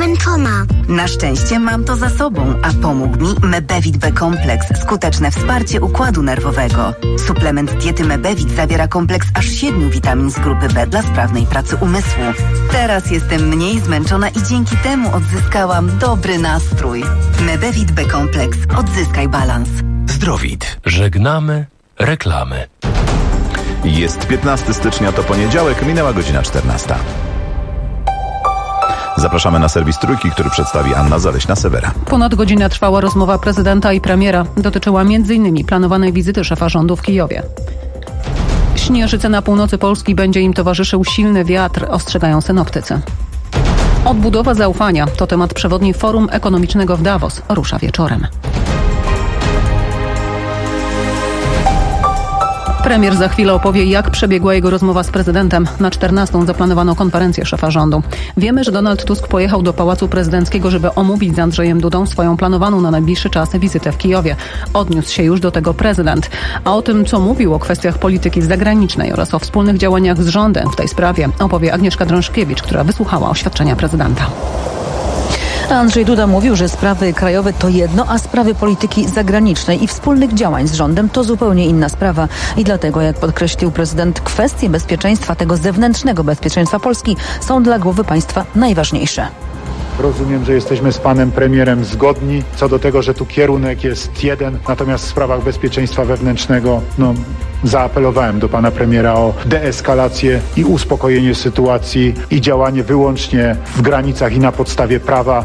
rękoma. Na szczęście mam to za sobą, a pomógł mi Mebevit B-kompleks, skuteczne wsparcie układu nerwowego. Suplement diety Mebevit zawiera kompleks aż 7 witamin z grupy B dla sprawnej pracy umysłu. Teraz jestem mniej zmęczona i dzięki temu odzyskałam dobry nastrój. Mebevit B-kompleks. Odzyskaj balans. Zdrowit. Żegnamy reklamy. Jest 15 stycznia, to poniedziałek, minęła godzina 14. Zapraszamy na serwis Trójki, który przedstawi Anna Zaleśna-Sewera. Ponad godzinę trwała rozmowa prezydenta i premiera. Dotyczyła m.in. planowanej wizyty szefa rządu w Kijowie. Śnieżycy na północy Polski będzie im towarzyszył silny wiatr, ostrzegają synoptycy. Odbudowa zaufania to temat przewodni Forum Ekonomicznego w Davos. Rusza wieczorem. Premier za chwilę opowie, jak przebiegła jego rozmowa z prezydentem. Na 14 zaplanowano konferencję szefa rządu. Wiemy, że Donald Tusk pojechał do Pałacu Prezydenckiego, żeby omówić z Andrzejem Dudą swoją planowaną na najbliższy czas wizytę w Kijowie. Odniósł się już do tego prezydent. A o tym, co mówił o kwestiach polityki zagranicznej oraz o wspólnych działaniach z rządem w tej sprawie, opowie Agnieszka Drążkiewicz, która wysłuchała oświadczenia prezydenta. Andrzej Duda mówił, że sprawy krajowe to jedno, a sprawy polityki zagranicznej i wspólnych działań z rządem to zupełnie inna sprawa. I dlatego, jak podkreślił prezydent, kwestie bezpieczeństwa, tego zewnętrznego bezpieczeństwa Polski są dla głowy państwa najważniejsze. Rozumiem, że jesteśmy z panem premierem zgodni co do tego, że tu kierunek jest jeden, natomiast w sprawach bezpieczeństwa wewnętrznego zaapelowałem do pana premiera o deeskalację i uspokojenie sytuacji i działanie wyłącznie w granicach i na podstawie prawa.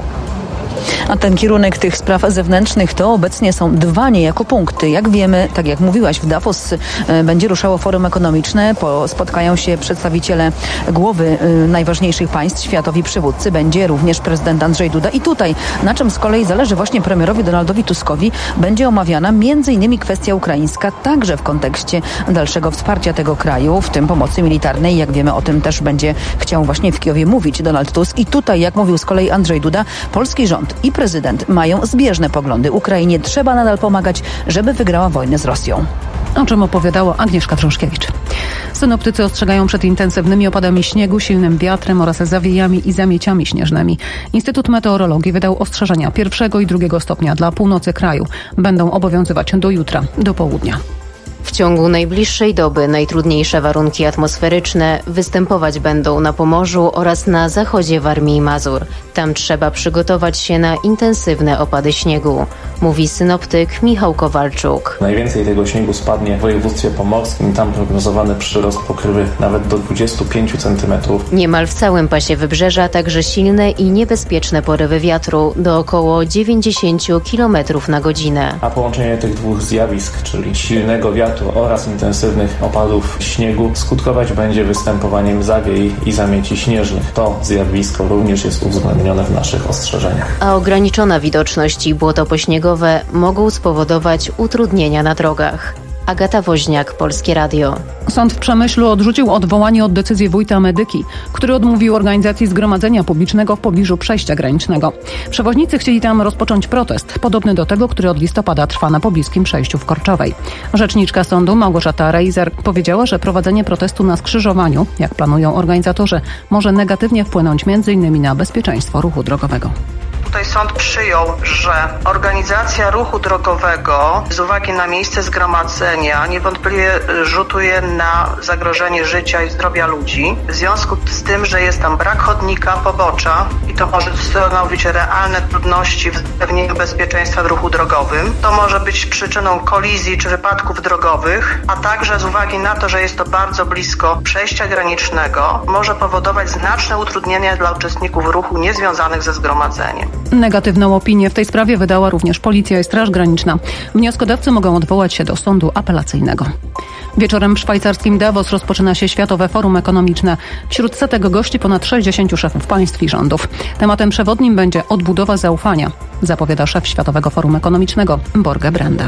A ten kierunek tych spraw zewnętrznych to obecnie są dwa niejako punkty. Jak wiemy, tak jak mówiłaś, w Davos będzie ruszało forum ekonomiczne. Spotkają się przedstawiciele głowy najważniejszych państw, światowi przywódcy. Będzie również prezydent Andrzej Duda. I tutaj, na czym z kolei zależy właśnie premierowi Donaldowi Tuskowi, będzie omawiana m.in. kwestia ukraińska, także w kontekście dalszego wsparcia tego kraju, w tym pomocy militarnej. Jak wiemy, o tym też będzie chciał właśnie w Kijowie mówić Donald Tusk. I tutaj, jak mówił z kolei Andrzej Duda, polski rząd i prezydent mają zbieżne poglądy. Ukrainie trzeba nadal pomagać, żeby wygrała wojnę z Rosją. O czym opowiadała Agnieszka Drążkiewicz. Synoptycy ostrzegają przed intensywnymi opadami śniegu, silnym wiatrem oraz zawiejami i zamieciami śnieżnymi. Instytut Meteorologii wydał ostrzeżenia 1. i 2. stopnia dla północy kraju. Będą obowiązywać do jutra, do południa. W ciągu najbliższej doby najtrudniejsze warunki atmosferyczne występować będą na Pomorzu oraz na zachodzie Warmii i Mazur. Tam trzeba przygotować się na intensywne opady śniegu, mówi synoptyk Michał Kowalczuk. Najwięcej tego śniegu spadnie w województwie pomorskim. Tam prognozowany przyrost pokrywy nawet do 25 cm. Niemal w całym pasie wybrzeża także silne i niebezpieczne porywy wiatru do około 90 km na godzinę. A połączenie tych dwóch zjawisk, czyli silnego wiatru oraz intensywnych opadów śniegu, skutkować będzie występowaniem zawiej i zamieci śnieżnych. To zjawisko również jest uwzględnione w naszych ostrzeżeniach. A ograniczona widoczność i błoto pośniegowe mogą spowodować utrudnienia na drogach. Agata Woźniak, Polskie Radio. Sąd w Przemyślu odrzucił odwołanie od decyzji wójta Medyki, który odmówił organizacji zgromadzenia publicznego w pobliżu przejścia granicznego. Przewoźnicy chcieli tam rozpocząć protest, podobny do tego, który od listopada trwa na pobliskim przejściu w Korczowej. Rzeczniczka sądu Małgorzata Reiser powiedziała, że prowadzenie protestu na skrzyżowaniu, jak planują organizatorzy, może negatywnie wpłynąć m.in. na bezpieczeństwo ruchu drogowego. Tutaj sąd przyjął, że organizacja ruchu drogowego z uwagi na miejsce zgromadzenia niewątpliwie rzutuje na zagrożenie życia i zdrowia ludzi. W związku z tym, że jest tam brak chodnika, pobocza i to może stanowić realne trudności w zapewnieniu bezpieczeństwa w ruchu drogowym. To może być przyczyną kolizji czy wypadków drogowych, a także z uwagi na to, że jest to bardzo blisko przejścia granicznego, może powodować znaczne utrudnienia dla uczestników ruchu niezwiązanych ze zgromadzeniem. Negatywną opinię w tej sprawie wydała również Policja i Straż Graniczna. Wnioskodawcy mogą odwołać się do sądu apelacyjnego. Wieczorem w szwajcarskim Davos rozpoczyna się Światowe Forum Ekonomiczne. Wśród setek gości ponad 60 szefów państw i rządów. Tematem przewodnim będzie odbudowa zaufania, zapowiada szef Światowego Forum Ekonomicznego Borge Brenda.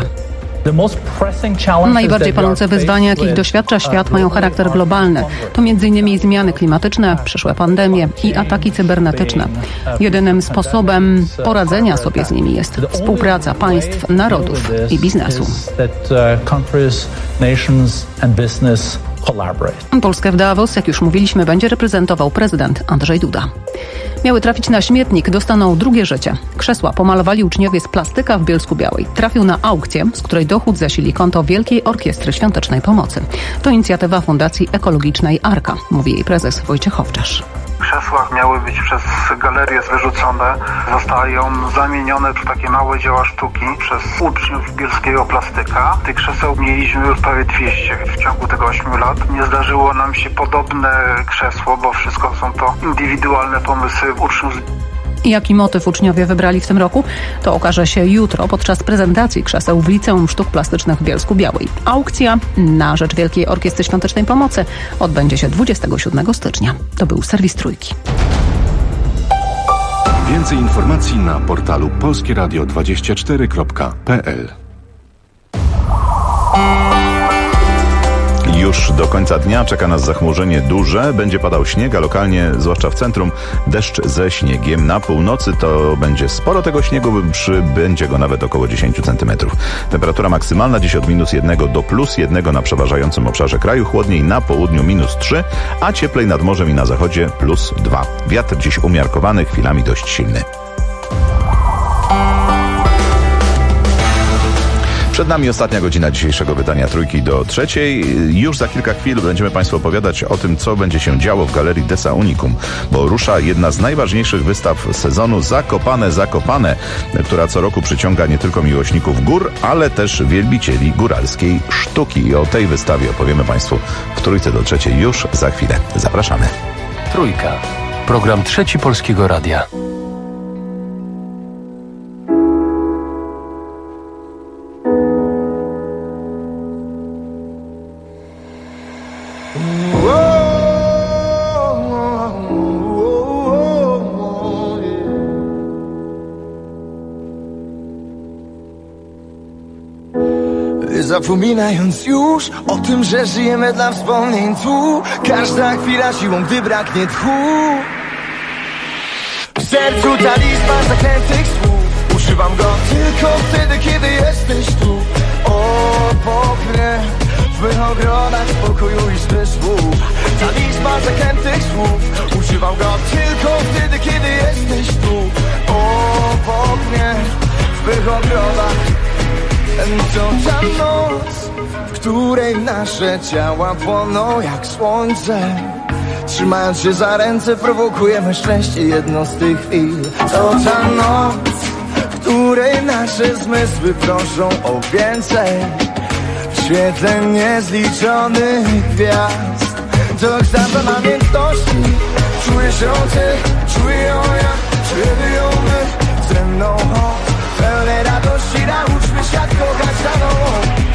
Najbardziej palące wyzwania, jakich doświadcza świat, mają charakter globalny. To m.in. zmiany klimatyczne, przyszłe pandemie i ataki cybernetyczne. Jedynym sposobem poradzenia sobie z nimi jest współpraca państw, narodów i biznesu. Polskę w Davos, jak już mówiliśmy, będzie reprezentował prezydent Andrzej Duda. Miały trafić na śmietnik, dostaną drugie życie. Krzesła pomalowali uczniowie z plastyka w Bielsku-Białej. Trafił na aukcję, z której dochód zasili konto Wielkiej Orkiestry Świątecznej Pomocy. To inicjatywa Fundacji Ekologicznej Arka, mówi jej prezes Wojciech Owczarz. Krzesła miały być przez galerię wyrzucone, zostały zamienione w takie małe dzieła sztuki przez uczniów bielskiego plastyka. Tych krzeseł mieliśmy już prawie 200 w ciągu tego 8 lat. Nie zdarzyło nam się podobne krzesło, bo wszystko są to indywidualne pomysły uczniów. Jaki motyw uczniowie wybrali w tym roku? To okaże się jutro podczas prezentacji krzeseł w Liceum Sztuk Plastycznych w Bielsku-Białej. Aukcja na rzecz Wielkiej Orkiestry Świątecznej Pomocy odbędzie się 27 stycznia. To był serwis Trójki. Więcej informacji na portalu polskieradio24.pl. Już do końca dnia czeka nas zachmurzenie duże. Będzie padał śnieg, a lokalnie, zwłaszcza w centrum, deszcz ze śniegiem. Na północy to będzie sporo tego śniegu, przybędzie go nawet około 10 cm. Temperatura maksymalna dziś od -1 do +1 na przeważającym obszarze kraju. Chłodniej na południu -3, a cieplej nad morzem i na zachodzie +2. Wiatr dziś umiarkowany, chwilami dość silny. Przed nami ostatnia godzina dzisiejszego wydania Trójki do 3. Już za kilka chwil będziemy Państwu opowiadać o tym, co będzie się działo w Galerii Dessa Unicum, bo rusza jedna z najważniejszych wystaw sezonu Zakopane, która co roku przyciąga nie tylko miłośników gór, ale też wielbicieli góralskiej sztuki. I o tej wystawie opowiemy Państwu w Trójce do 3 już za chwilę. Zapraszamy. Trójka. Program Trzeci Polskiego Radia. Zapominając już o tym, że żyjemy dla wspomnień tu. Każda chwila siłą, gdy braknie tchu. W sercu talizman zaklętych słów. Używam go tylko wtedy, kiedy jesteś tu. Obok mnie, w mych ogrodach spokoju i zmysłu. Talizman zaklętych słów. Używam go tylko wtedy, kiedy jesteś tu. Obok mnie, w mych ogrodach. To ta noc, w której nasze ciała płoną jak słońce. Trzymając się za ręce prowokujemy szczęście, jedno z tych chwil. To ta noc, w której nasze zmysły proszą o więcej. W świetle niezliczonych gwiazd. To kształt namiętności. Czujesz ją ty, czuję ją ja, czujemy ją my. Ze mną chodź, pełne radości, nauczmy świat kochać za nowo.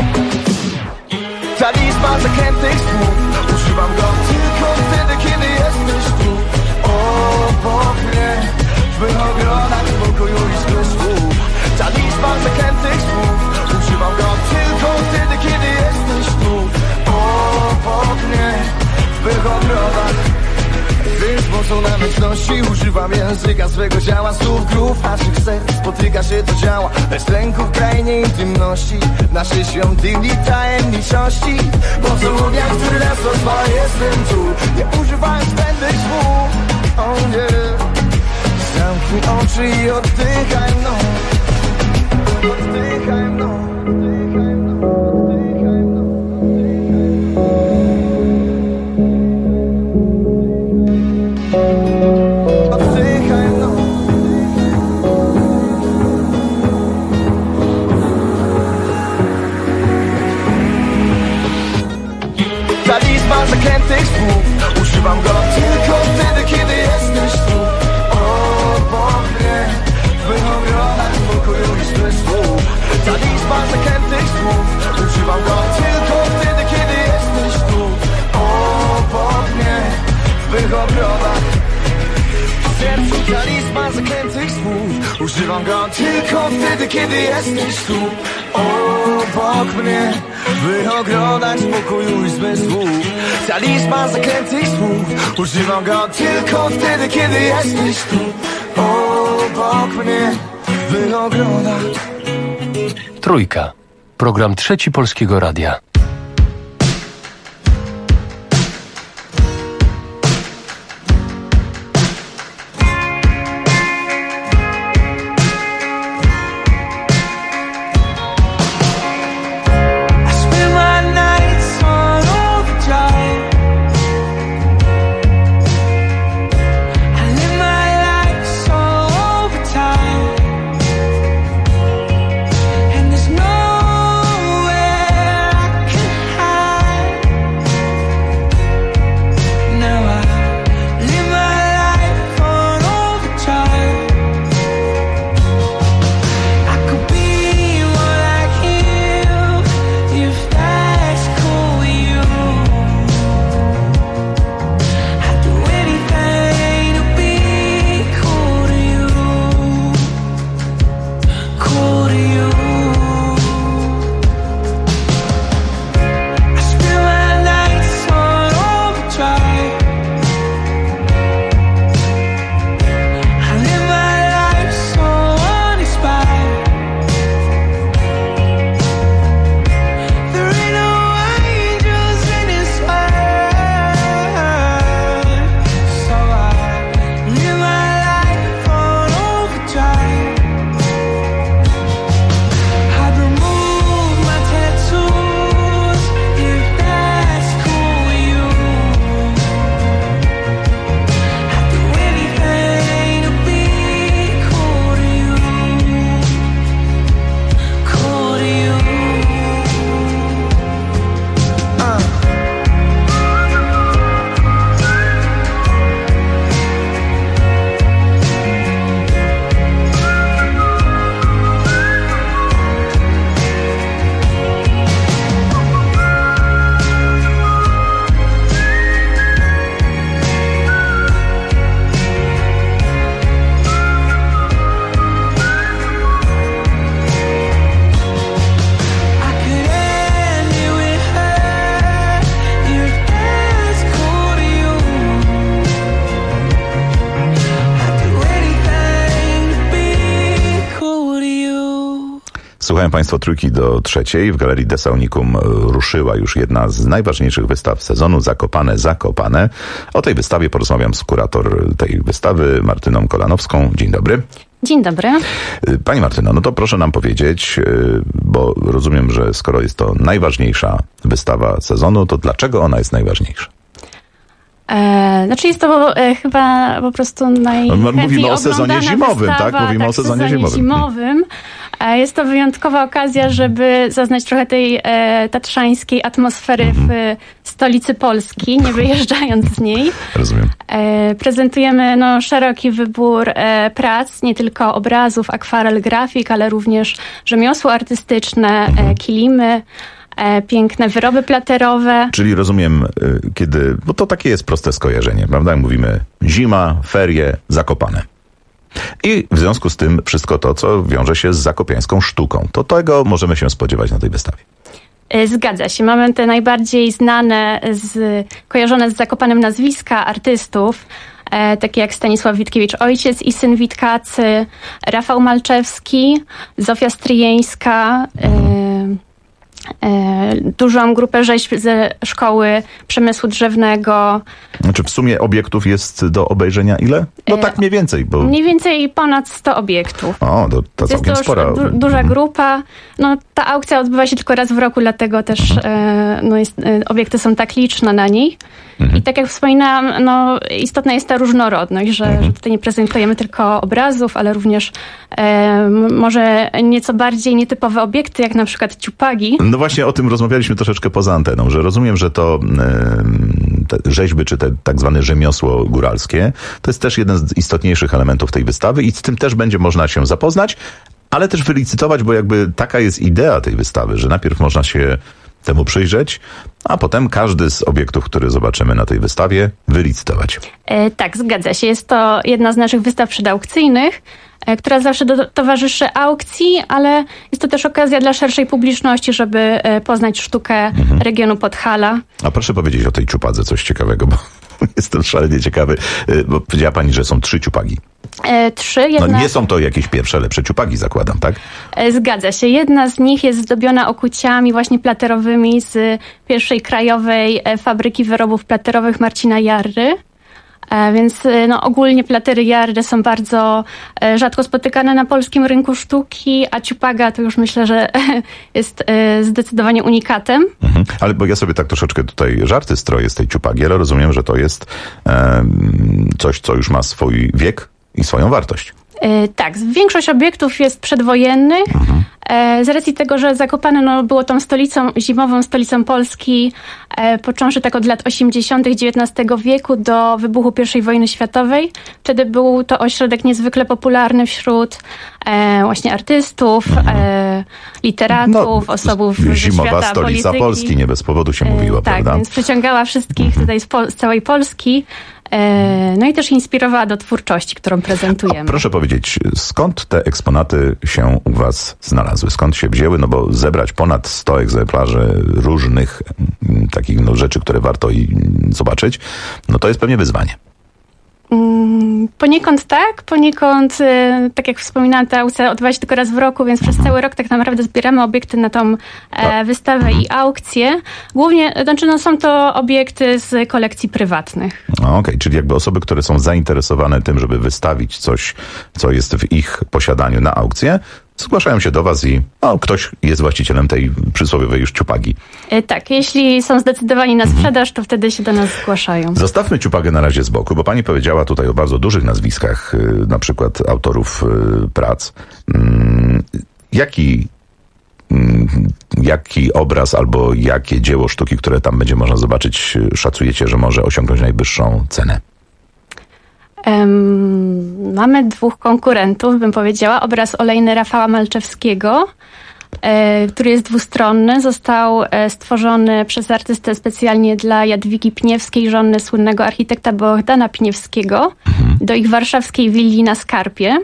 Talizman zaklętych słów. Używam go tylko wtedy, kiedy jesteś tu. Obok mnie, w mych ogrodach spokoju i zmysłu. Talizman zaklętych słów. Używam go tylko wtedy, kiedy jesteś tu. Obok mnie, w mych ogrodach. Więc mocą namiętności używam języka swego ciała. Słów grów naszych serc spotyka się to działa. Bez lęku w krainie intymności, naszej świątyni tajemniczości. Mocą ognia, który nas rozwala, jestem tu. Nie używając zbędnych słów. Oh yeah. Zamknij oczy i oddychaj mną. Oddychaj mną. Talizman zaklętych słów. Używam go tylko wtedy, kiedy jesteś tu. Obok mnie, w mych ogrodach spokoju i zmysłu. Talizman zaklętych słów. Używam go tylko wtedy, kiedy jesteś tu. Obok mnie, w mych ogrodach. W sercu talizman zaklętych słów. Używam go tylko wtedy, kiedy jesteś tu. Obok mnie, w mych ogrodach spokoju i zmysłu. Talizman zaklętych słów. Używam go tylko wtedy, kiedy jesteś tu. Obok mnie, w mych ogrodach. Trójka. Program Trzeci Polskiego Radia. Słuchają Państwo Trójki do trzeciej. W Galerii Dessa Unicum ruszyła już jedna z najważniejszych wystaw sezonu, Zakopane. O tej wystawie porozmawiam z kurator tej wystawy, Martyną Kolanowską. Dzień dobry. Dzień dobry. Pani Martyno, no to proszę nam powiedzieć, bo rozumiem, że skoro jest to najważniejsza wystawa sezonu, to dlaczego ona jest najważniejsza? Znaczy jest to chyba po prostu Mówimy o sezonie zimowym, wystawa, tak? Mówimy o sezonie zimowym. Jest to wyjątkowa okazja, żeby zaznać trochę tej tatrzańskiej atmosfery w stolicy Polski, nie wyjeżdżając z niej. Rozumiem. Prezentujemy szeroki wybór prac, nie tylko obrazów, akwarel, grafik, ale również rzemiosło artystyczne, kilimy, piękne wyroby platerowe. Czyli rozumiem, bo to takie jest proste skojarzenie, prawda? Mówimy zima, ferie, Zakopane. I w związku z tym wszystko to, co wiąże się z zakopiańską sztuką. To tego możemy się spodziewać na tej wystawie. Zgadza się. Mamy te najbardziej znane, kojarzone z Zakopanem nazwiska artystów, takie jak Stanisław Witkiewicz ojciec i syn Witkacy, Rafał Malczewski, Zofia Stryjeńska, dużą grupę rzeźb ze Szkoły Przemysłu Drzewnego. Znaczy w sumie obiektów jest do obejrzenia ile? No tak mniej więcej. Bo... Mniej więcej ponad 100 obiektów. O, to całkiem spora. Duża grupa. Ta aukcja odbywa się tylko raz w roku, dlatego też obiekty są tak liczne na niej. I tak jak wspominałam, istotna jest ta różnorodność, że tutaj nie prezentujemy tylko obrazów, ale również może nieco bardziej nietypowe obiekty, jak na przykład ciupagi. No właśnie o tym rozmawialiśmy troszeczkę poza anteną, że rozumiem, że to te rzeźby, czy te tak zwane rzemiosło góralskie, to jest też jeden z istotniejszych elementów tej wystawy i z tym też będzie można się zapoznać, ale też wylicytować, bo jakby taka jest idea tej wystawy, że najpierw można się temu przyjrzeć, a potem każdy z obiektów, który zobaczymy na tej wystawie, wylicytować. Tak, zgadza się. Jest to jedna z naszych wystaw przedaukcyjnych, która zawsze towarzyszy aukcji, ale jest to też okazja dla szerszej publiczności, żeby poznać sztukę regionu Podhala. A proszę powiedzieć o tej ciupadze coś ciekawego, bo jestem szalenie ciekawy, bo powiedziała pani, że są 3 ciupagi. 3. Nie są to jakieś pierwsze, lepsze ciupagi, zakładam, tak? Zgadza się. Jedna z nich jest zdobiona okuciami właśnie platerowymi z pierwszej krajowej fabryki wyrobów platerowych Marcina Jarry. Więc ogólnie platery Jarry są bardzo rzadko spotykane na polskim rynku sztuki, a ciupaga to już myślę, że jest zdecydowanie unikatem. Ale bo ja sobie tak troszeczkę tutaj żarty stroję z tej ciupagi, ale rozumiem, że to jest coś, co już ma swój wiek i swoją wartość. Tak, większość obiektów jest przedwojennych. Z racji tego, że Zakopane było tą zimową stolicą Polski, począwszy tak od lat 80. XIX wieku do wybuchu I wojny światowej. Wtedy był to ośrodek niezwykle popularny wśród właśnie artystów, literatów, osób ze zimowa świata stolica polityki. Polski, nie bez powodu się mówiło, tak, prawda? Więc przyciągała wszystkich tutaj z całej Polski. I też inspirowała do twórczości, którą prezentujemy. A proszę powiedzieć, skąd te eksponaty się u was znalazły? Skąd się wzięły? No bo zebrać ponad 100 egzemplarzy różnych takich rzeczy, które warto zobaczyć, to jest pewnie wyzwanie. Poniekąd tak, poniekąd, tak jak wspominałam, ta aukcja odbywa się tylko raz w roku, więc przez cały rok tak naprawdę zbieramy obiekty na tą wystawę i aukcję. Głównie, są to obiekty z kolekcji prywatnych. Okej, czyli jakby osoby, które są zainteresowane tym, żeby wystawić coś, co jest w ich posiadaniu na aukcję, zgłaszają się do was i ktoś jest właścicielem tej przysłowiowej już ciupagi. Tak, jeśli są zdecydowani na sprzedaż, to wtedy się do nas zgłaszają. Zostawmy ciupagę na razie z boku, bo pani powiedziała tutaj o bardzo dużych nazwiskach, na przykład autorów prac. Jaki obraz albo jakie dzieło sztuki, które tam będzie można zobaczyć, szacujecie, że może osiągnąć najwyższą cenę? Mamy 2 konkurentów, bym powiedziała. Obraz olejny Rafała Malczewskiego, który jest dwustronny. Został stworzony przez artystę specjalnie dla Jadwigi Pniewskiej, żony słynnego architekta Bohdana Pniewskiego, do ich warszawskiej willi na Skarpie.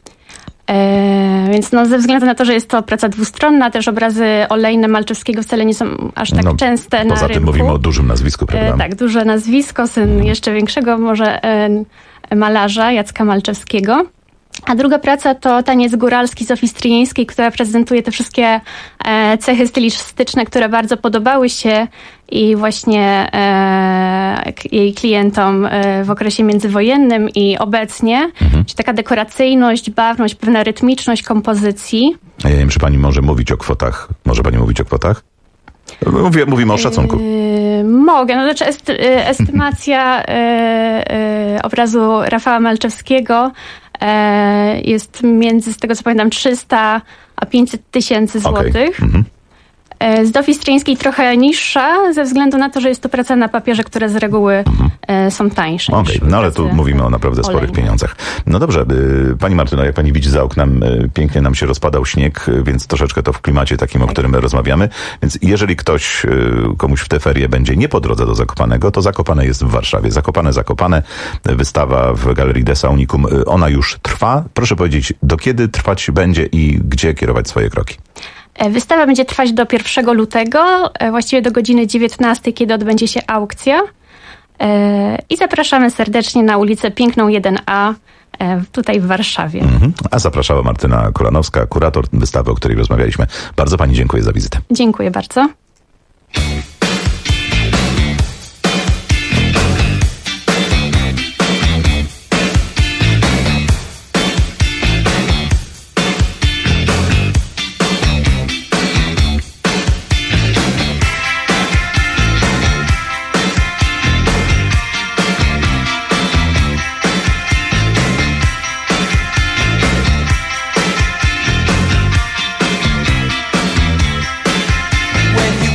Więc ze względu na to, że jest to praca dwustronna, też obrazy olejne Malczewskiego wcale nie są aż tak częste na poza tym rynku. Mówimy o dużym nazwisku, prawda? Tak, duże nazwisko, syn jeszcze większego może malarza Jacka Malczewskiego. A druga praca to Taniec góralski Zofii Stryjeńskiej, która prezentuje te wszystkie cechy stylistyczne, które bardzo podobały się i właśnie jej klientom w okresie międzywojennym i obecnie. Czyli taka dekoracyjność, barwność, pewna rytmiczność kompozycji. A ja nie wiem, czy pani może mówić o kwotach? Może pani mówić o kwotach? Mówimy o szacunku. Mogę. No, znaczy estymacja obrazu Rafała Malczewskiego jest między, z tego co pamiętam, 300 a 500 tysięcy złotych. Z Zofii Stryjeńskiej trochę niższa, ze względu na to, że jest to praca na papierze, które z reguły są tańsze. No ale tu mówimy o naprawdę sporych pieniądzach. No dobrze, pani Martyno, jak pani widzi za oknem, pięknie nam się rozpadał śnieg, więc troszeczkę to w klimacie takim, o którym my rozmawiamy. Więc jeżeli komuś w te ferie będzie nie po drodze do Zakopanego, to Zakopane jest w Warszawie. Zakopane. Wystawa w Galerii Dessa Unicum, ona już trwa. Proszę powiedzieć, do kiedy trwać będzie i gdzie kierować swoje kroki? Wystawa będzie trwać do 1 lutego, właściwie do godziny 19, kiedy odbędzie się aukcja. I zapraszamy serdecznie na ulicę Piękną 1A, tutaj w Warszawie. A zapraszała Martyna Kuranowska, kurator wystawy, o której rozmawialiśmy. Bardzo pani dziękuję za wizytę. Dziękuję bardzo. When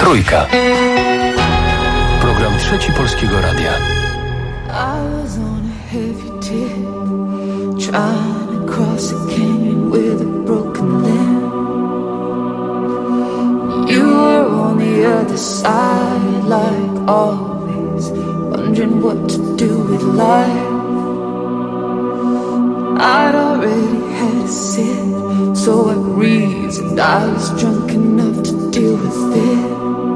Trójka. Program Trzeci Polskiego Radia. Trying to cross a canyon with a broken limb. You were on the other side, like always, wondering what to do with life. I'd already had a sip, so I reasoned I was drunk enough to deal with it.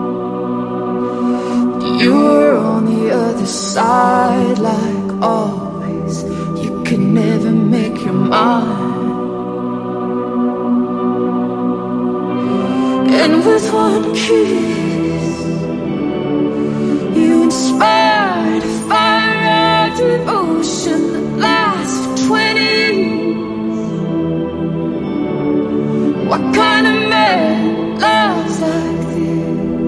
You were on the other side, like always. You could never make your mind. And with one kiss, you inspired a fire of devotion that lasts for 20 years. What kind of man loves like this?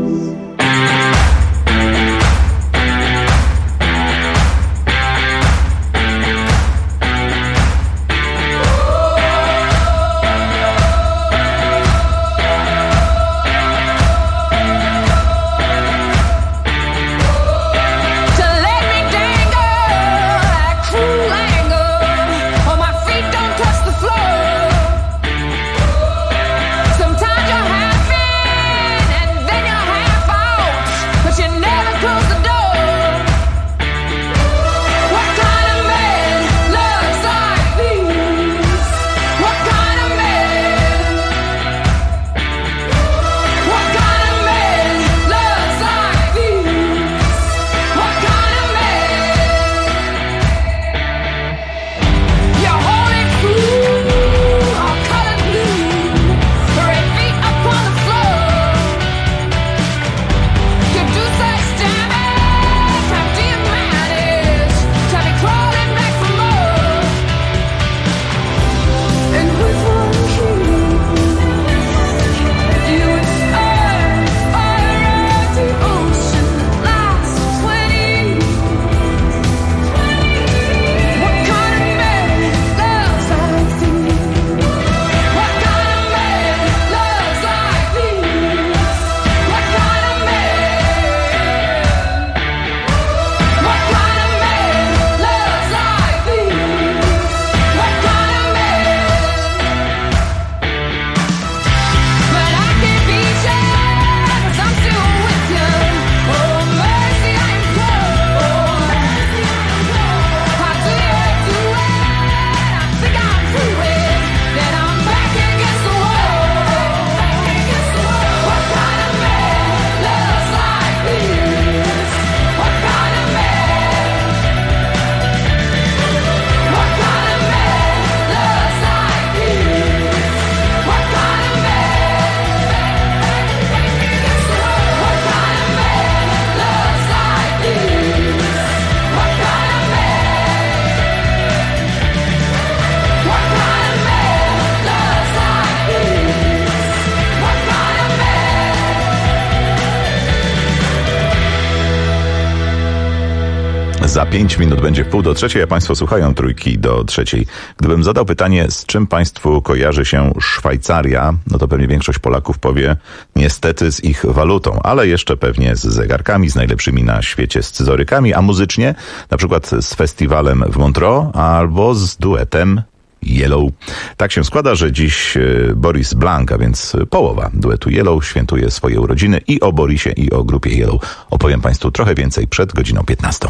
Za 5 minut będzie 2:30, a Państwo słuchają Trójki do 3. Gdybym zadał pytanie, z czym Państwu kojarzy się Szwajcaria, no to pewnie większość Polaków powie niestety z ich walutą, ale jeszcze pewnie z zegarkami, z najlepszymi na świecie scyzorykami, a muzycznie na przykład z festiwalem w Montreux albo z duetem Yellow. Tak się składa, że dziś Boris Blanc, a więc połowa duetu Yellow, świętuje swoje urodziny i o Borisie i o grupie Yellow opowiem Państwu trochę więcej przed godziną 15.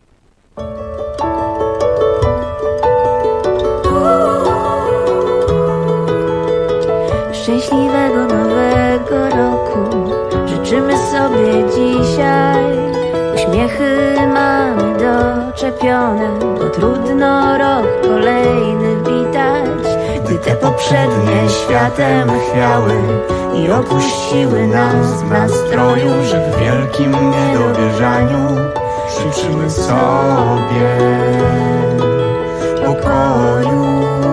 Szczęśliwego nowego roku życzymy sobie dzisiaj. Uśmiechy mamy doczepione, bo trudno rok kolejny witać. Gdy te poprzednie światem chwiały i opuściły nas w nastroju, że w wielkim niedowierzaniu życzymy sobie pokoju.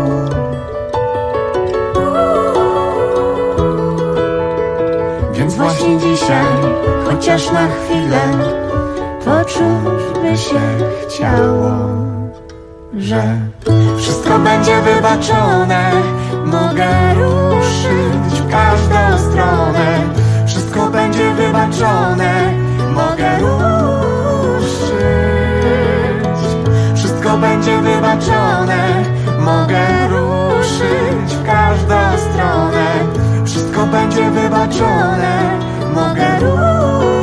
Więc właśnie dzisiaj, chociaż na chwilę, poczuć by się chciało, że wszystko będzie wybaczone. Mogę ruszyć w każdą stronę. Wszystko będzie wybaczone. stronę mogę ruszyć. Wszystko będzie wybaczone, mogę ruszyć w każdą stronę. Wszystko będzie wybaczone, mogę ruszyć.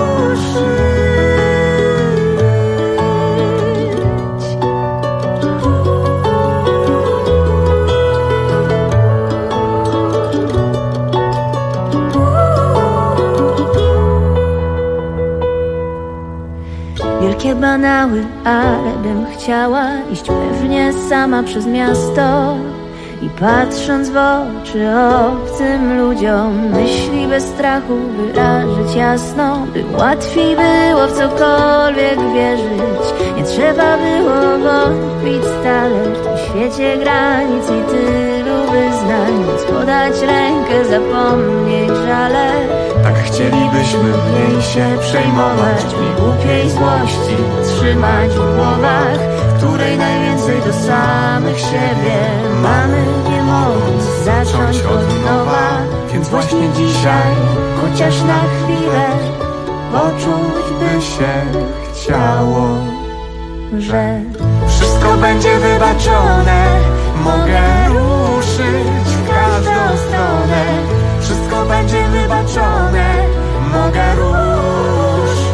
Wielkie banały, ale bym chciała iść pewnie sama przez miasto i patrząc w oczy obcym ludziom, myśli bez strachu wyrazić jasno, by łatwiej było w cokolwiek wierzyć. Nie trzeba było wątpić stale w tym świecie granic i tylu wyznań, więc podać rękę, zapomnieć żale. Tak chcielibyśmy mniej się przejmować, mniej głupiej złości trzymać w głowach, której najwięcej do samych siebie mamy, nie mogąc zacząć od nowa. Więc właśnie dzisiaj, chociaż na chwilę, poczuć by się chciało, że wszystko będzie wybaczone, mogę ruszyć w każdą stronę. Wszystko będzie wybaczone, mogę ruszyć.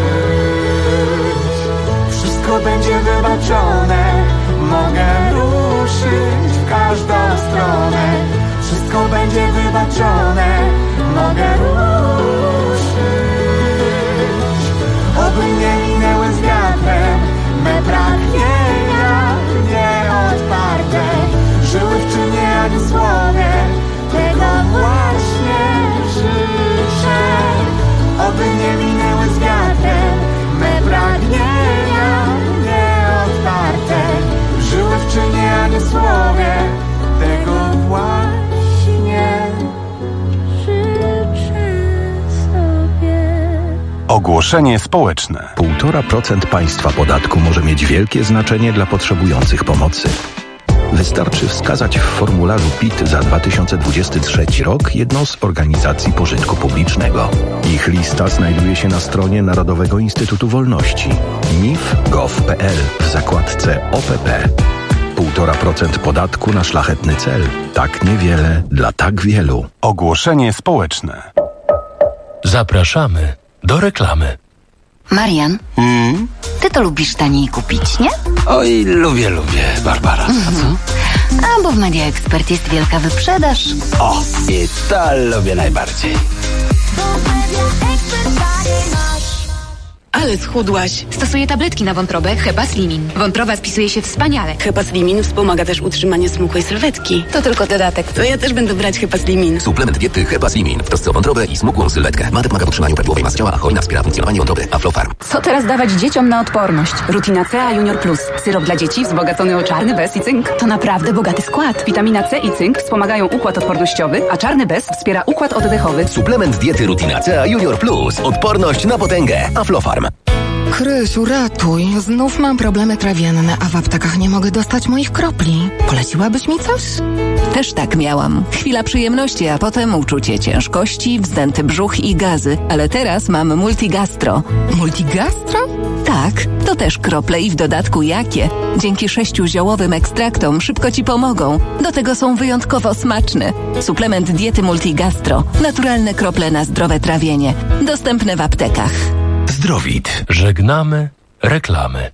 Wszystko będzie wybaczone, mogę ruszyć w każdą stronę. Wszystko będzie wybaczone, mogę ruszyć. Oby nie minęły z wiatrem me pragnienia nieodparte, żyły w czynie ani słowie, tego właśnie życzę. Oby nie minęły z wiatrem me pragnienia nieodparte, żyły w czynie, a nie słowie, tego właśnie życzę sobie. Ogłoszenie społeczne. 1,5% państwa podatku może mieć wielkie znaczenie dla potrzebujących pomocy. Wystarczy wskazać w formularzu PIT za 2023 rok jedną z organizacji pożytku publicznego. Ich lista znajduje się na stronie Narodowego Instytutu Wolności mif.gov.pl w zakładce OPP. 1,5% podatku na szlachetny cel. Tak niewiele dla tak wielu. Ogłoszenie społeczne. Zapraszamy do reklamy. Marian, ty to lubisz taniej kupić, nie? Oj, lubię, Barbara. A co? A bo w Media Expert jest wielka wyprzedaż. O, i to lubię najbardziej. Ale schudłaś. Stosuję tabletki na wątrobę Hepaslimin. Wątroba spisuje się wspaniale. Hepaslimin wspomaga też utrzymanie smukłej sylwetki. To tylko dodatek. To ja też będę brać Hepaslimin. Suplement diety Hepaslimin w trosce o wątrobę i smukłą sylwetkę. Ma pomaga w utrzymaniu prawidłowej masy ciała, a hojna wspiera funkcjonowanie wątroby. Aflofarm. Co teraz dawać dzieciom na odporność? Rutina C Junior Plus. Syrop dla dzieci wzbogacony o czarny bez i cynk. To naprawdę bogaty skład. Witamina C i cynk wspomagają układ odpornościowy, a czarny bez wspiera układ oddechowy. Suplement diety Rutina C Junior Plus. Odporność na potęgę. Aflofarm. Krysiu, ratuj. Znów mam problemy trawienne, a w aptekach nie mogę dostać moich kropli. Poleciłabyś mi coś? Też tak miałam. Chwila przyjemności, a potem uczucie ciężkości, wzdęty brzuch i gazy. Ale teraz mam Multigastro. Multigastro? Tak, to też krople i w dodatku jakie. Dzięki 6 ziołowym ekstraktom szybko Ci pomogą. Do tego są wyjątkowo smaczne. Suplement diety Multigastro. Naturalne krople na zdrowe trawienie. Dostępne w aptekach. Zdrowit. Żegnamy reklamy.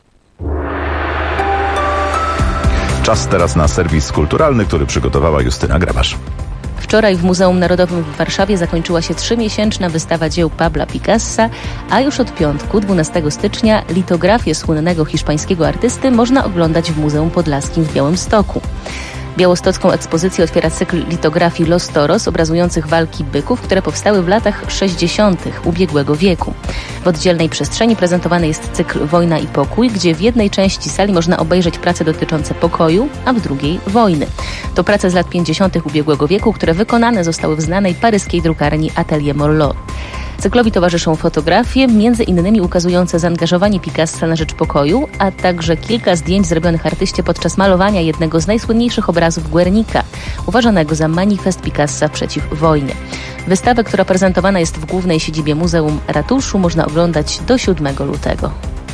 Czas teraz na serwis kulturalny, który przygotowała Justyna Grabarz. Wczoraj w Muzeum Narodowym w Warszawie zakończyła się 3-miesięczna wystawa dzieł Pabla Picassa, a już od piątku, 12 stycznia, litografię słynnego hiszpańskiego artysty można oglądać w Muzeum Podlaskim w Białymstoku. Białostocką ekspozycję otwiera cykl litografii Los Toros, obrazujących walki byków, które powstały w latach 60. ubiegłego wieku. W oddzielnej przestrzeni prezentowany jest cykl Wojna i pokój, gdzie w jednej części sali można obejrzeć prace dotyczące pokoju, a w drugiej wojny. To prace z lat 50. ubiegłego wieku, które wykonane zostały w znanej paryskiej drukarni Atelier Morlot. Cyklowi towarzyszą fotografie, między innymi ukazujące zaangażowanie Picassa na rzecz pokoju, a także kilka zdjęć zrobionych artyście podczas malowania jednego z najsłynniejszych obrazów Guernica, uważanego za manifest Picassa przeciw wojnie. Wystawę, która prezentowana jest w głównej siedzibie Muzeum Ratuszu, można oglądać do 7 lutego.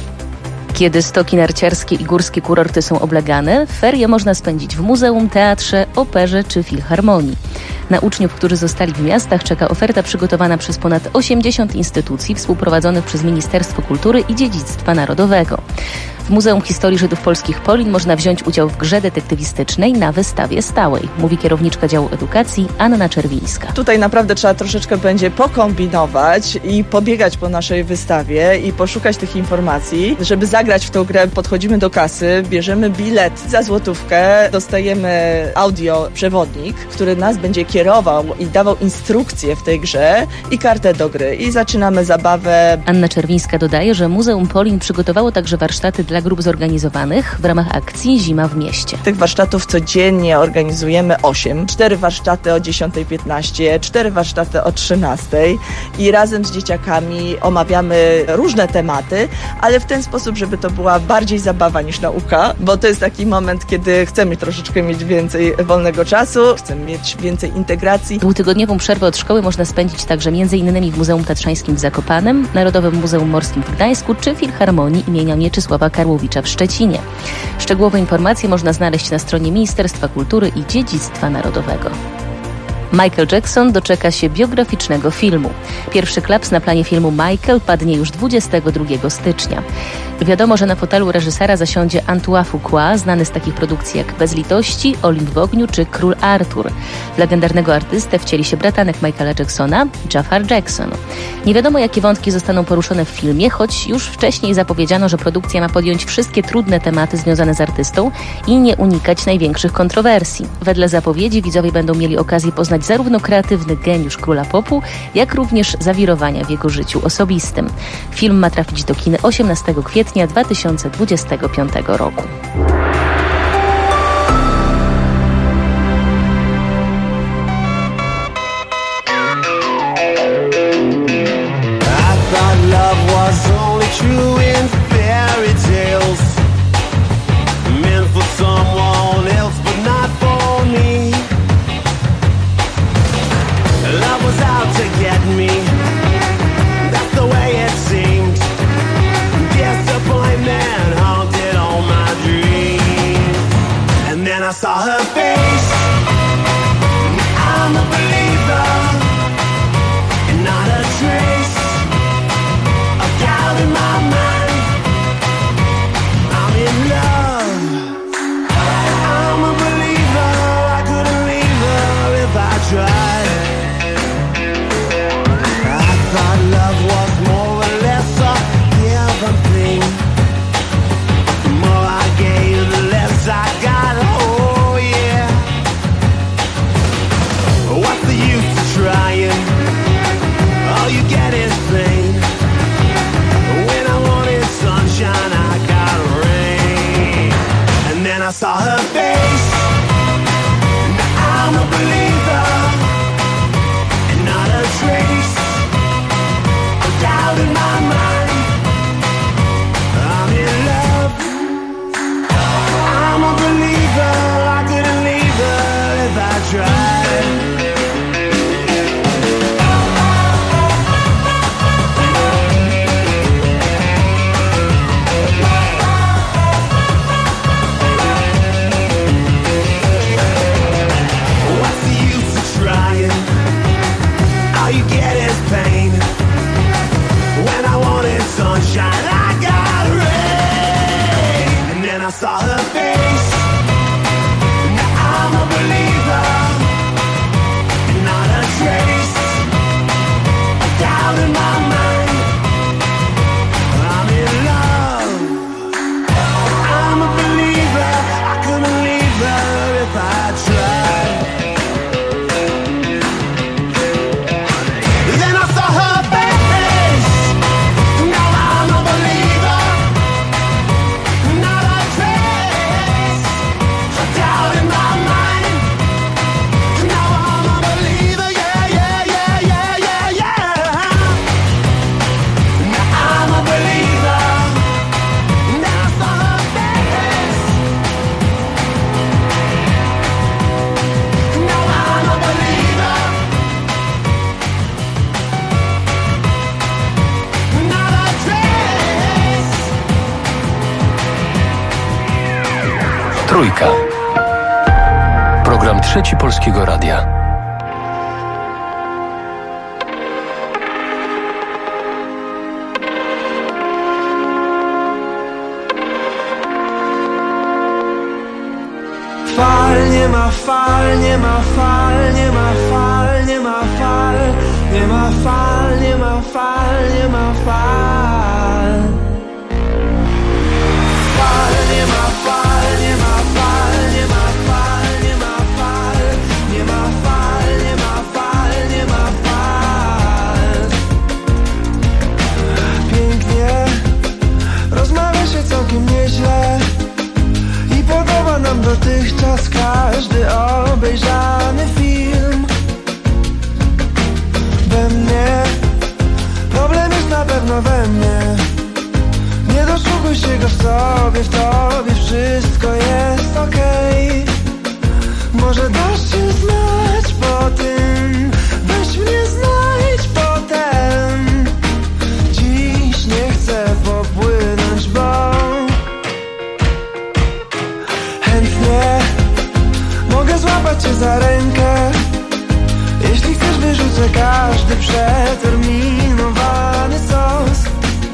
Kiedy stoki narciarskie i górskie kurorty są oblegane, ferie można spędzić w muzeum, teatrze, operze czy filharmonii. Na uczniów, którzy zostali w miastach, czeka oferta przygotowana przez ponad 80 instytucji współprowadzonych przez Ministerstwo Kultury i Dziedzictwa Narodowego. W Muzeum Historii Żydów Polskich Polin można wziąć udział w grze detektywistycznej na wystawie stałej, mówi kierowniczka działu edukacji Anna Czerwińska. Tutaj naprawdę trzeba troszeczkę będzie pokombinować i pobiegać po naszej wystawie i poszukać tych informacji. Żeby zagrać w tą grę, podchodzimy do kasy, bierzemy bilet za złotówkę, dostajemy audioprzewodnik, który nas będzie kierował i dawał instrukcje w tej grze i kartę do gry i zaczynamy zabawę. Anna Czerwińska dodaje, że Muzeum Polin przygotowało także warsztaty dla grup zorganizowanych w ramach akcji Zima w mieście. Tych warsztatów codziennie organizujemy 8. 4 warsztaty o 10:15, 4 warsztaty o 13 i razem z dzieciakami omawiamy różne tematy, ale w ten sposób, żeby to była bardziej zabawa niż nauka, bo to jest taki moment, kiedy chcemy troszeczkę mieć więcej wolnego czasu, chcemy mieć więcej integracji. Dwutygodniową przerwę od szkoły można spędzić także m.in. w Muzeum Tatrzańskim w Zakopanem, Narodowym Muzeum Morskim w Gdańsku czy Filharmonii imienia Mieczysława Karłowicza w Szczecinie. Szczegółowe informacje można znaleźć na stronie Ministerstwa Kultury i Dziedzictwa Narodowego. Michael Jackson doczeka się biograficznego filmu. Pierwszy klaps na planie filmu Michael padnie już 22 stycznia. Wiadomo, że na fotelu reżysera zasiądzie Antoine Fuqua, znany z takich produkcji jak Bez litości, Olimp w ogniu czy Król Artur. W legendarnego artystę wcieli się bratanek Michaela Jacksona, Jafar Jackson. Nie wiadomo, jakie wątki zostaną poruszone w filmie, choć już wcześniej zapowiedziano, że produkcja ma podjąć wszystkie trudne tematy związane z artystą i nie unikać największych kontrowersji. Wedle zapowiedzi widzowie będą mieli okazję poznać zarówno kreatywny geniusz króla popu, jak również zawirowania w jego życiu osobistym. Film ma trafić do kin 18 kwietnia 2025 roku. I saw her face, I'm a believer, and not a trace of doubt in my mind. I'm in love, I'm a believer, I couldn't leave her if I tried. I thought love was more or less a given thing. The more I gave, the less I got. What's the use of trying? All you get is pain. When I wanted sunshine, I got rain. And then I saw her face. Now I'm a believer, and not a trace of doubt in my mind. I'm in love, I'm a believer, I couldn't leave her if I tried. Trójka. Program Trzeci Polskiego Radia. Fal, nie ma fal, nie ma fal, nie ma fal, nie ma fal, nie ma fal, nie ma fal, nie ma fal. Fal, nie ma fal, nie ma fal, nie ma fal, nie ma fal, nie ma fal, nie ma fal, nie ma fal. Pięknie, rozmawia się całkiem nieźle. Podoba nam dotychczas każdy obejrzany film. We mnie problem jest na pewno we mnie. Nie doszukuj się go w sobie, w tobie wszystko jest okej. Może dasz się znać po tym, weź mnie znajdź potem. Dziś nie chcę popłynąć, bo mogę złapać cię za rękę. Jeśli chcesz, wyrzucę każdy przeterminowany sos.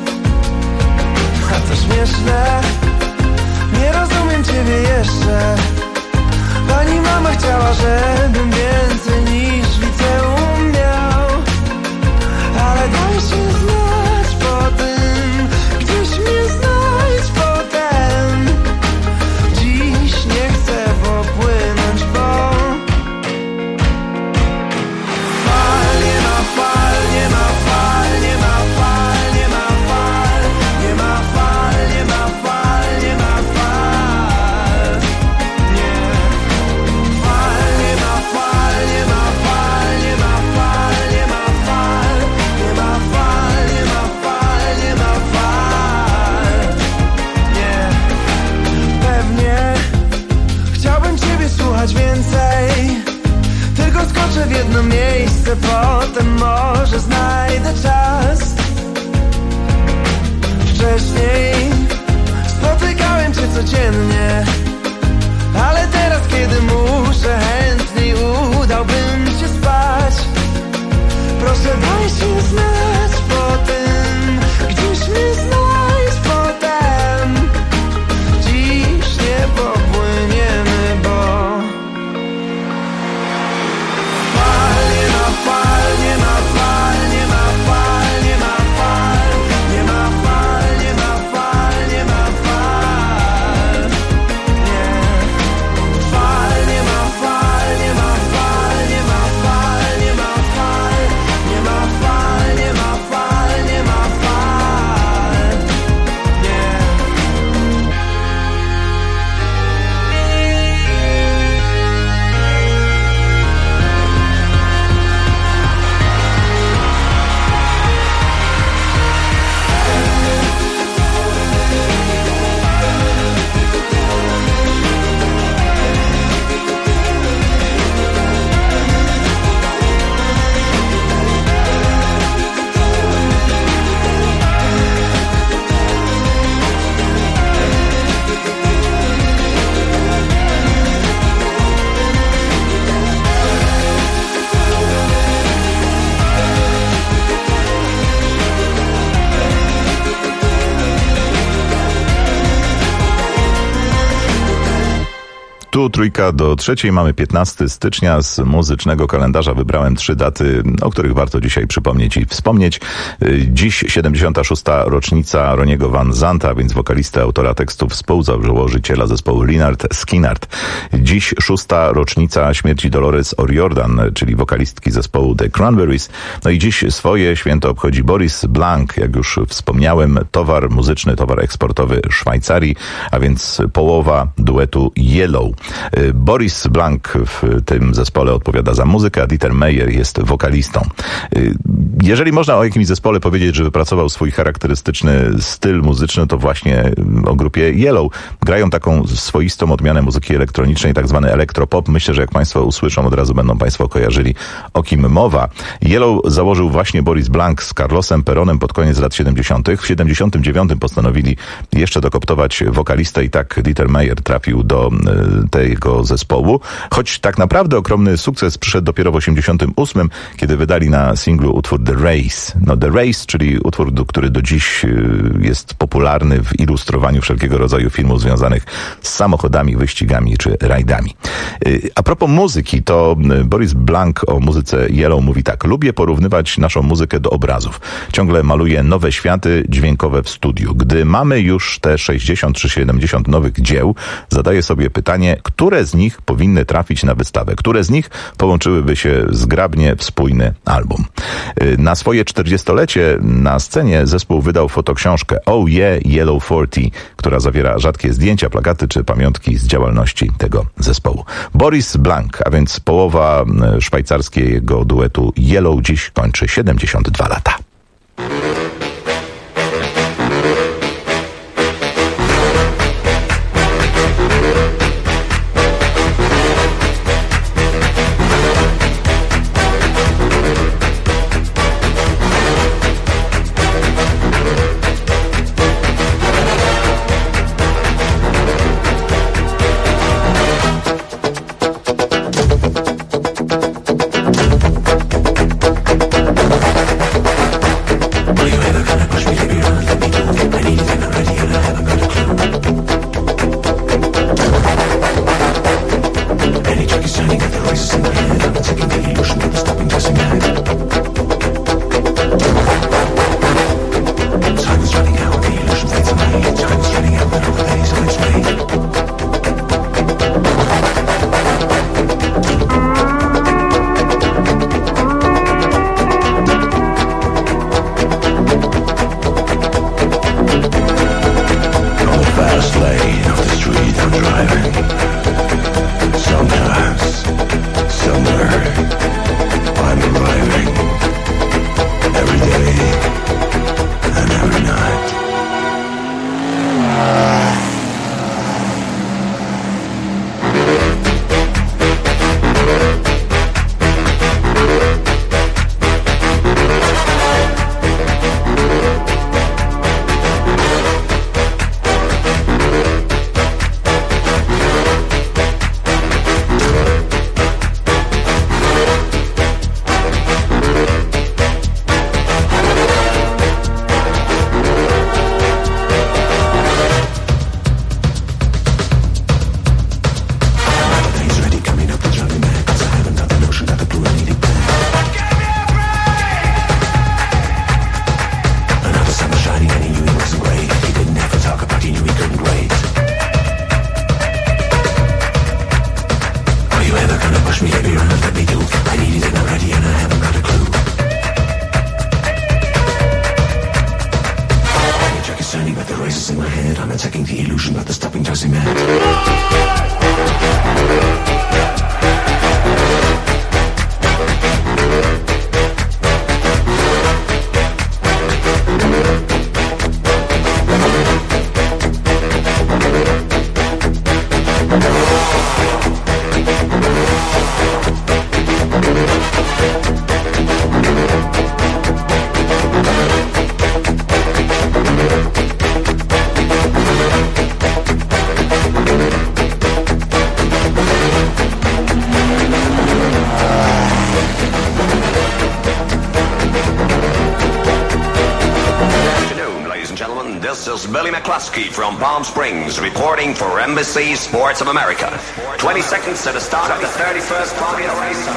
A to śmieszne, nie rozumiem ciebie jeszcze. Pani mama chciała, żebym więcej niż liceum miał. Ale daj się znać po tym, gdzieś mnie znajdź potem. Dziś nie chcę popłynąć, bo fal, nie ma fal, nie ma fal, nie ma fal, nie ma fal, nie ma fal, nie ma fal, nie ma fal. Nie. Fal, nie ma fal, nie ma fal, nie ma fal, nie ma fal, nie ma fal, nie ma fal, nie ma fal. Nie. Pewnie chciałbym ciebie słuchać więcej. Tylko skoczę w jedno miejsce, potem może znajdę czas. Wcześniej spotykałem cię codziennie, ale teraz, kiedy muszę, chętniej udałbym się spać. Proszę, daj się znać po tym, gdzieś mnie znajdź potem. Dziś nie popłyniemy, bo fal, nie ma fal, nie ma fal, nie ma fal, nie ma fal, nie ma fal, nie ma fal, nie ma fal. Nie. Fal, nie ma fal, nie ma fal, nie ma fal, nie ma fal, nie ma fal, nie ma fal, nie ma fal. Nie. Tu Trójka do trzeciej, mamy 15 stycznia. Z muzycznego kalendarza wybrałem 3 daty, o których warto dzisiaj przypomnieć i wspomnieć. Dziś 76. rocznica Roniego Van Zanta, więc wokalistę, autora tekstów, współzałożyciela zespołu Lynyrd Skynyrd. Dziś 6. rocznica śmierci Dolores O'Riordan, czyli wokalistki zespołu The Cranberries. No i dziś swoje święto obchodzi Boris Blanc, jak już wspomniałem, towar muzyczny, towar eksportowy Szwajcarii, a więc połowa duetu Yellow. Boris Blank w tym zespole odpowiada za muzykę, a Dieter Meyer jest wokalistą. Jeżeli można o jakimś zespole powiedzieć, że wypracował swój charakterystyczny styl muzyczny, to właśnie o grupie Yellow. Grają taką swoistą odmianę muzyki elektronicznej, tak zwany elektropop. Myślę, że jak Państwo usłyszą, od razu będą Państwo kojarzyli, o kim mowa. Yellow założył właśnie Boris Blank z Carlosem Peronem pod koniec lat 70. W 79 postanowili jeszcze dokoptować wokalistę i tak Dieter Meyer trafił do tego zespołu. Choć tak naprawdę ogromny sukces przyszedł dopiero w 88, kiedy wydali na singlu utwór The Race. No The Race, czyli utwór, który do dziś jest popularny w ilustrowaniu wszelkiego rodzaju filmów związanych z samochodami, wyścigami czy rajdami. A propos muzyki, to Boris Blank o muzyce Yellow mówi tak: lubię porównywać naszą muzykę do obrazów. Ciągle maluję nowe światy dźwiękowe w studiu. Gdy mamy już te 60 czy 70 nowych dzieł, zadaję sobie pytanie, które z nich powinny trafić na wystawę, które z nich połączyłyby się zgrabnie w spójny album. Na swoje 40-lecie na scenie zespół wydał fotoksiążkę Oh Yeah Yellow 40, która zawiera rzadkie zdjęcia, plakaty czy pamiątki z działalności tego zespołu. Boris Blank, a więc połowa szwajcarskiego duetu Yellow, dziś kończy 72 lata. From Palm Springs, reporting for Embassy Sports of America. 20 seconds to the start of the 31st Formula race.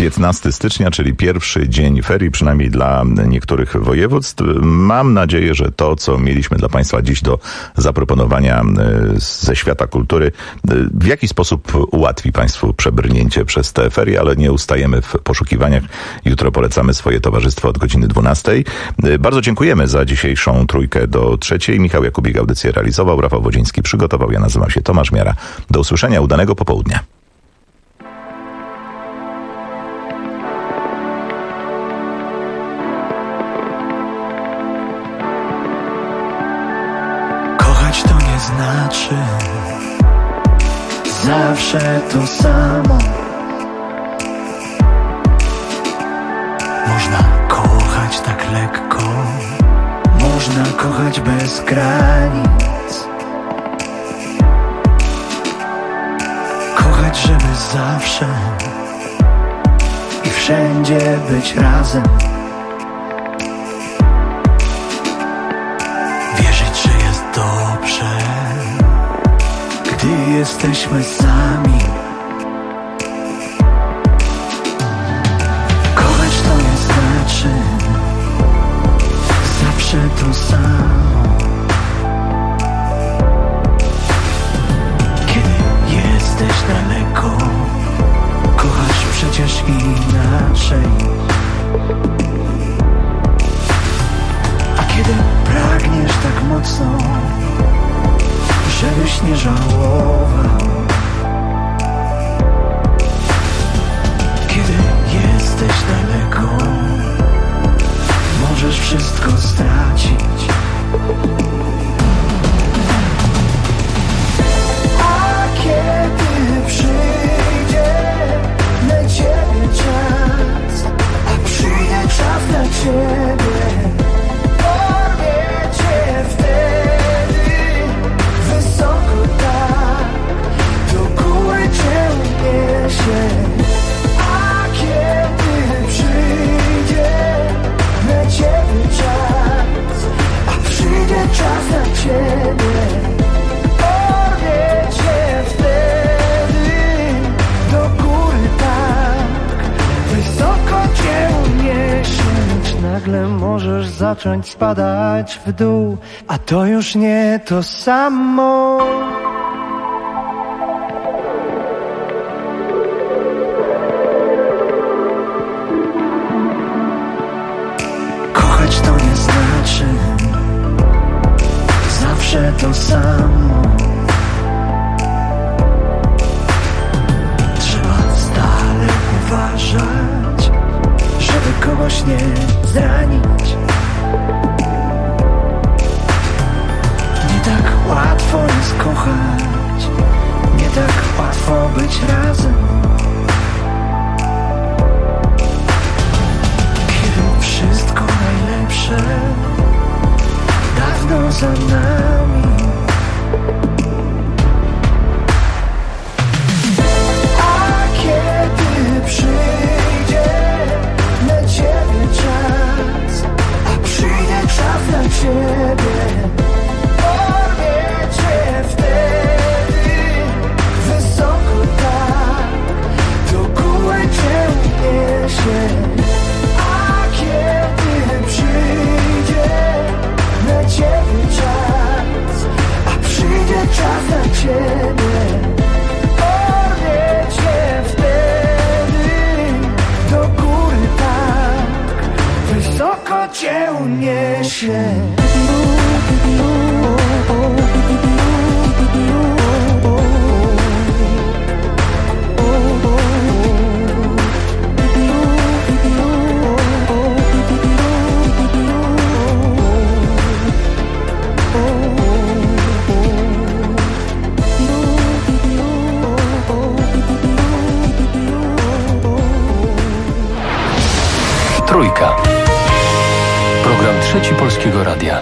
15 stycznia, czyli pierwszy dzień ferii, przynajmniej dla niektórych województw. Mam nadzieję, że to, co mieliśmy dla Państwa dziś do zaproponowania ze świata kultury, w jaki sposób ułatwi Państwu przebrnięcie przez te ferie, ale nie ustajemy w poszukiwaniach. Jutro polecamy swoje towarzystwo od godziny 12. Bardzo dziękujemy za dzisiejszą trójkę do trzeciej. Michał Jakubik audycję realizował, Rafał Wodziński przygotował. Ja nazywam się Tomasz Miara. Do usłyszenia, udanego popołudnia. Kochać to nie znaczy zawsze to samo. Można kochać tak lekko, można kochać bez granic. Kochać, żeby zawsze i wszędzie być razem. Wierzyć, że jest dobrze, gdy jesteśmy sami. Kochać to nie znaczy zawsze to samo. Jesteś daleko, kochasz przecież inaczej. A kiedy pragniesz tak mocno, żebyś nie żałował. Kiedy jesteś daleko, możesz wszystko stracić. Kiedy przyjdzie na ciebie czas, a przyjdzie czas na ciebie, porwie cię wtedy wysoko tak, do góry cię uniesie. A kiedy przyjdzie na ciebie czas, a przyjdzie czas na ciebie, nagle możesz zacząć spadać w dół, a to już nie to samo. Kochać to nie znaczy zawsze to samo. Trzeba stale uważać, żeby kogoś nie zranić. Nie tak łatwo jest kochać, nie tak łatwo być razem. Kiedy wszystko najlepsze dawno za nami. A kiedy przyjdzie na ciebie czas, a przyjdzie czas na ciebie, porwie cię wtedy wysoko tak, do góry cię uniesie. A kiedy przyjdzie na ciebie czas, a przyjdzie czas na ciebie, porwie cię wtedy do góry tak, wysoko cię uniesie. Trójka. Program Trzeci Polskiego Radia.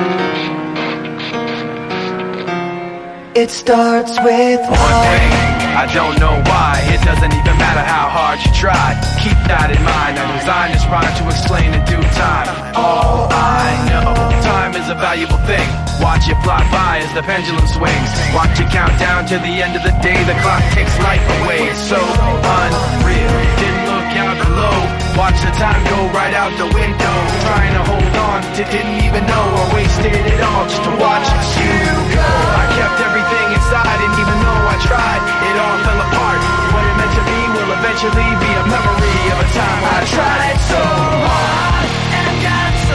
It starts with one thing. I don't know why. It doesn't even matter how hard you try. Keep that in mind. I designed this rhyme to explain in due time. All I know, time is a valuable thing. Watch it fly by as the pendulum swings. Watch it count down to the end of the day. The clock takes life away. It's so unreal. Didn't look out below. Watch the time go right out the window. Trying to hold on to didn't even know I wasted it all just to watch you go. I kept everything inside and even though I tried, it all fell apart. What it meant to be will eventually be a memory of a time I tried so hard and got so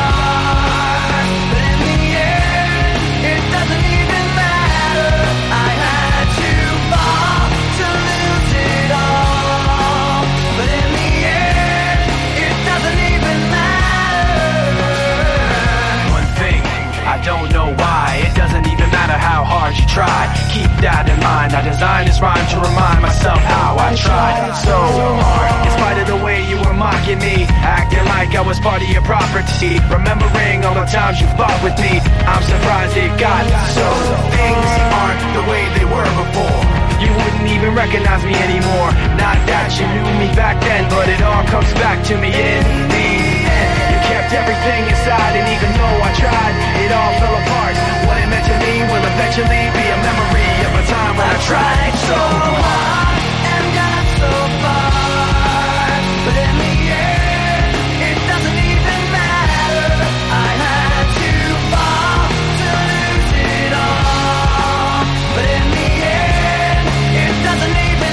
far. But in the end, it doesn't even matter. I had to fall to lose it all. But in the end, it doesn't even matter. One thing, I don't know why. It doesn't even matter how hard you try. Keep that in mind. I designed this rhyme to remind myself how I tried so hard. In spite of the way you were mocking me, acting like I was part of your property, remembering all the times you fought with me, I'm surprised it got so. Things aren't the way they were before. You wouldn't even recognize me anymore. Not that you knew me back then, but it all comes back to me in the end. You kept everything inside, and even though I tried, it all fell apart. What it meant to me will eventually be a memory of a time when I tried so hard and got so far. But in the end, it doesn't even matter. I had to fall to lose it all. But in the end, it doesn't even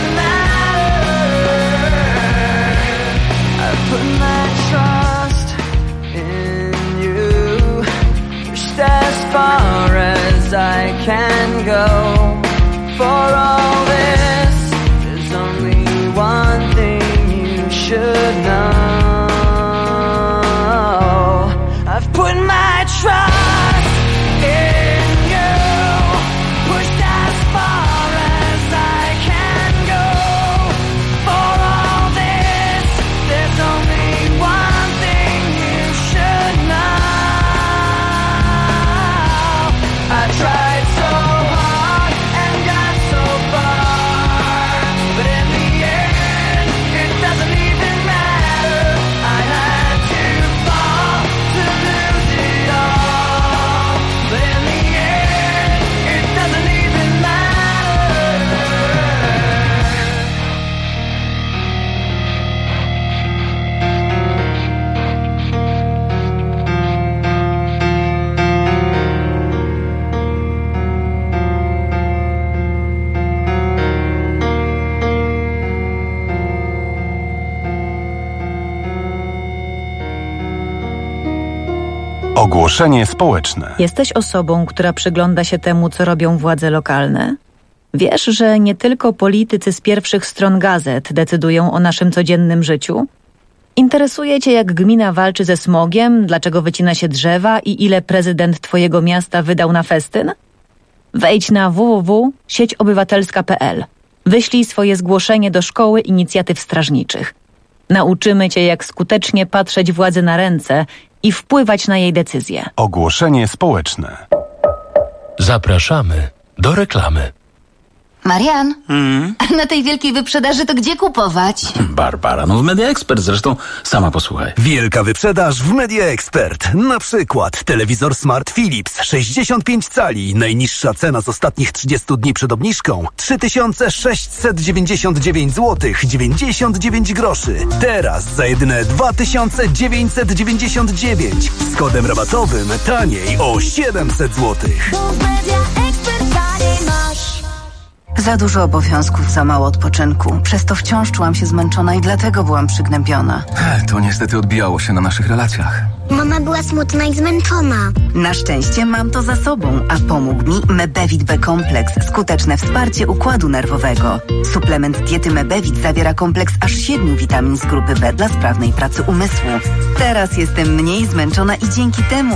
matter. I put my trust in you, pushed as far as I can go. For all this, there's only one thing you should know. I've put my trust in you, pushed as far as I can go. For all this, there's only one thing you should know. I tried so hard and got so far, but in the end, it doesn't even matter. I had to fall to lose it all, but in the end, it doesn't even matter. Ogłoszenie społeczne. Jesteś osobą, która przygląda się temu, co robią władze lokalne? Wiesz, że nie tylko politycy z pierwszych stron gazet decydują o naszym codziennym życiu? Interesuje cię, jak gmina walczy ze smogiem, dlaczego wycina się drzewa i ile prezydent twojego miasta wydał na festyn? Wejdź na www.sieciobywatelska.pl. Wyślij swoje zgłoszenie do Szkoły Inicjatyw Strażniczych. Nauczymy cię, jak skutecznie patrzeć władzy na ręce i wpływać na jej decyzje. Ogłoszenie społeczne. Zapraszamy do reklamy. Marian, na tej wielkiej wyprzedaży to gdzie kupować? Barbara, no w Media Expert, zresztą sama posłuchaj. Wielka wyprzedaż w Media Expert. Na przykład telewizor Smart Philips 65 cali. Najniższa cena z ostatnich 30 dni przed obniżką 3699 zł 99 groszy. Teraz za jedyne 2999 z kodem rabatowym taniej o 700 zł. Za dużo obowiązków, za mało odpoczynku. Przez to wciąż czułam się zmęczona i dlatego byłam przygnębiona. To niestety odbijało się na naszych relacjach. Mama była smutna i zmęczona. Na szczęście mam to za sobą, a pomógł mi Mebevit B-kompleks. Skuteczne wsparcie układu nerwowego. Suplement diety Mebevit zawiera kompleks aż 7 witamin z grupy B dla sprawnej pracy umysłu. Teraz jestem mniej zmęczona i dzięki temu